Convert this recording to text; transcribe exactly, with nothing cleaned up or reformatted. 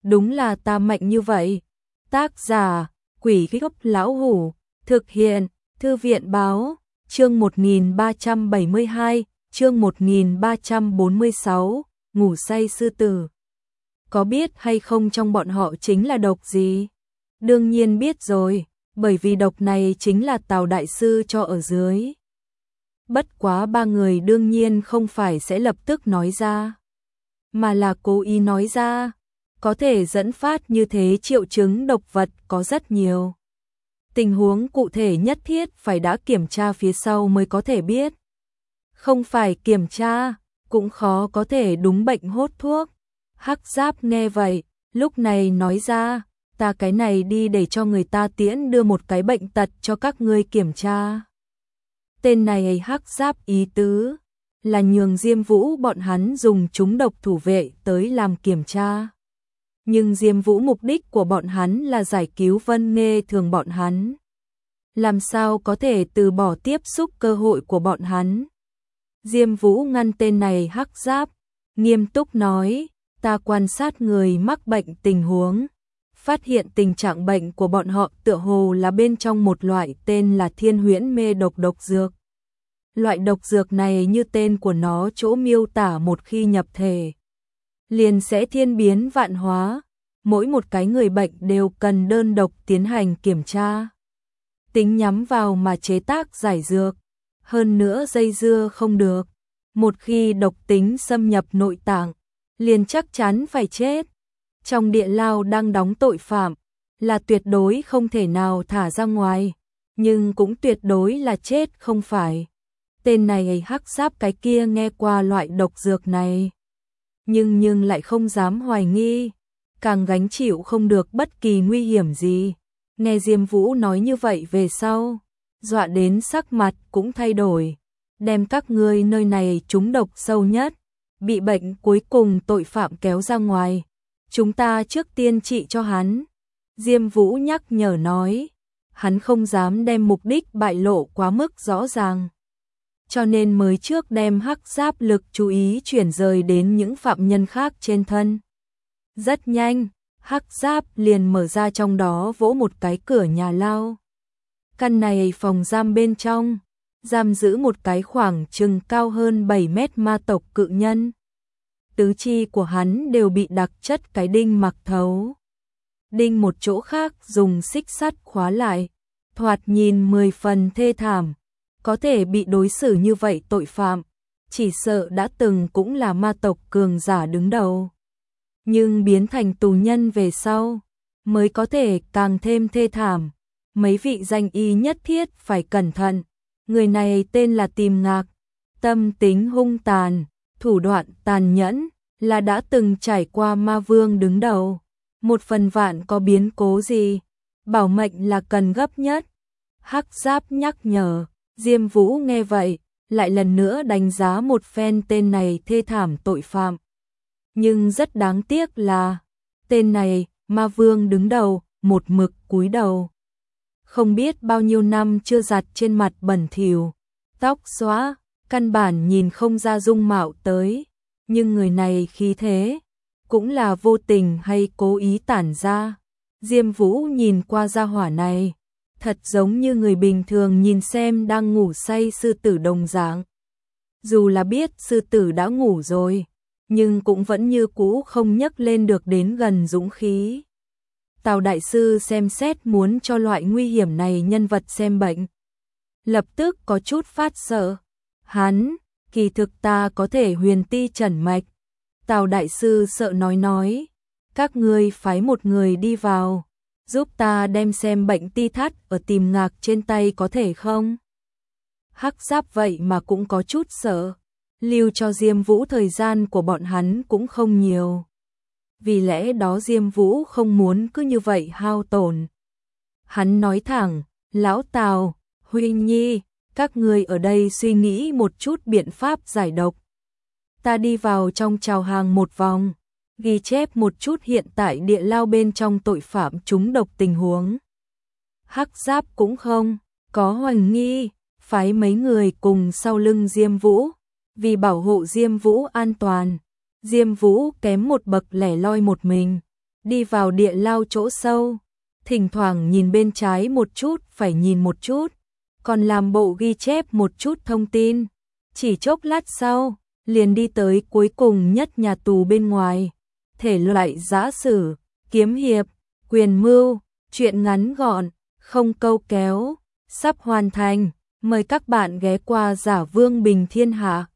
đúng là ta mạnh như vậy. Tác giả, Quỷ Gốc Lão Hủ, thực hiện, Thư viện báo, chương một nghìn ba trăm bảy mươi hai, chương một nghìn ba trăm bốn mươi sáu, ngủ say sư tử. Có biết hay không trong bọn họ chính là độc gì? Đương nhiên biết rồi, bởi vì độc này chính là Tào Đại Sư cho ở dưới. Bất quá ba người đương nhiên không phải sẽ lập tức nói ra, mà là cố ý nói ra. Có thể dẫn phát như thế triệu chứng độc vật có rất nhiều. Tình huống cụ thể nhất thiết phải đã kiểm tra phía sau mới có thể biết. Không phải kiểm tra, cũng khó có thể đúng bệnh hốt thuốc. Hắc Giáp nghe vậy, lúc này nói ra, ta cái này đi để cho người ta tiễn đưa một cái bệnh tật cho các ngươi kiểm tra. Tên này Hắc Giáp ý tứ là nhường Diêm Vũ bọn hắn dùng chúng độc thủ vệ tới làm kiểm tra. Nhưng Diêm Vũ mục đích của bọn hắn là giải cứu Vân Nghê Thường bọn hắn. Làm sao có thể từ bỏ tiếp xúc cơ hội của bọn hắn. Diêm Vũ ngăn tên này Hắc Giáp, nghiêm túc nói, ta quan sát người mắc bệnh tình huống, phát hiện tình trạng bệnh của bọn họ tựa hồ là bên trong một loại tên là Thiên Huyễn Mê Độc độc dược. Loại độc dược này như tên của nó chỗ miêu tả một khi nhập thể, liền sẽ thiên biến vạn hóa, mỗi một cái người bệnh đều cần đơn độc tiến hành kiểm tra. Tính nhắm vào mà chế tác giải dược, hơn nữa dây dưa không được, một khi độc tính xâm nhập nội tạng, liền chắc chắn phải chết. Trong địa lao đang đóng tội phạm, là tuyệt đối không thể nào thả ra ngoài, nhưng cũng tuyệt đối là chết không phải. Tên này Hắc Giáp cái kia nghe qua loại độc dược này, nhưng nhưng lại không dám hoài nghi, càng gánh chịu không được bất kỳ nguy hiểm gì. Nghe Diêm Vũ nói như vậy về sau, dọa đến sắc mặt cũng thay đổi, đem các ngươi nơi này trúng độc sâu nhất, bị bệnh cuối cùng tội phạm kéo ra ngoài, chúng ta trước tiên trị cho hắn. Diêm Vũ nhắc nhở nói, hắn không dám đem mục đích bại lộ quá mức rõ ràng, cho nên mới trước đem Hắc Giáp lực chú ý chuyển rời đến những phạm nhân khác trên thân. Rất nhanh, Hắc Giáp liền mở ra trong đó vỗ một cái cửa nhà lao. Căn này phòng giam bên trong, giam giữ một cái khoảng chừng cao hơn bảy mét ma tộc cự nhân. Tứ chi của hắn đều bị đặc chất cái đinh mặc thấu. Đinh một chỗ khác dùng xích sắt khóa lại, thoạt nhìn mười phần thê thảm. Có thể bị đối xử như vậy tội phạm, chỉ sợ đã từng cũng là ma tộc cường giả đứng đầu. Nhưng biến thành tù nhân về sau, mới có thể càng thêm thê thảm. Mấy vị danh y nhất thiết phải cẩn thận. Người này tên là Tìm Ngạc, tâm tính hung tàn, thủ đoạn tàn nhẫn, là đã từng trải qua ma vương đứng đầu. Một phần vạn có biến cố gì, bảo mệnh là cần gấp nhất. Hắc Giáp nhắc nhở. Diêm Vũ nghe vậy, lại lần nữa đánh giá một phen tên này thê thảm tội phạm. Nhưng rất đáng tiếc là, tên này, ma vương đứng đầu, một mực cúi đầu. Không biết bao nhiêu năm chưa giặt trên mặt bẩn thỉu, tóc xóa, căn bản nhìn không ra dung mạo tới. Nhưng người này khí thế, cũng là vô tình hay cố ý tản ra. Diêm Vũ nhìn qua gia hỏa này, thật giống như người bình thường nhìn xem đang ngủ say sư tử đồng dạng. Dù là biết sư tử đã ngủ rồi, nhưng cũng vẫn như cũ không nhấc lên được đến gần dũng khí. Tào Đại Sư xem xét muốn cho loại nguy hiểm này nhân vật xem bệnh, lập tức có chút phát sợ. Hắn, kỳ thực ta có thể huyền ti trần mạch. Tào Đại Sư sợ nói nói, các ngươi phái một người đi vào, giúp ta đem xem bệnh ti thắt ở Tìm Ngạc trên tay có thể không? Hắc Giáp vậy mà cũng có chút sợ, lưu cho Diêm Vũ thời gian của bọn hắn cũng không nhiều. Vì lẽ đó Diêm Vũ không muốn cứ như vậy hao tổn. Hắn nói thẳng, Lão Tào, Huy Nhi, các ngươi ở đây suy nghĩ một chút biện pháp giải độc. Ta đi vào trong chào hàng một vòng, ghi chép một chút hiện tại địa lao bên trong tội phạm trúng độc tình huống. Hắc Giáp cũng không có hoài nghi, phái mấy người cùng sau lưng Diêm Vũ, vì bảo hộ Diêm Vũ an toàn. Diêm Vũ kém một bậc lẻ loi một mình, đi vào địa lao chỗ sâu, thỉnh thoảng nhìn bên trái một chút, phải nhìn một chút, còn làm bộ ghi chép một chút thông tin. Chỉ chốc lát sau, liền đi tới cuối cùng nhất nhà tù bên ngoài. Thể loại giã sử, kiếm hiệp, quyền mưu, truyện ngắn gọn, không câu kéo, sắp hoàn thành. Mời các bạn ghé qua Giả Vương Bình Thiên Hạ.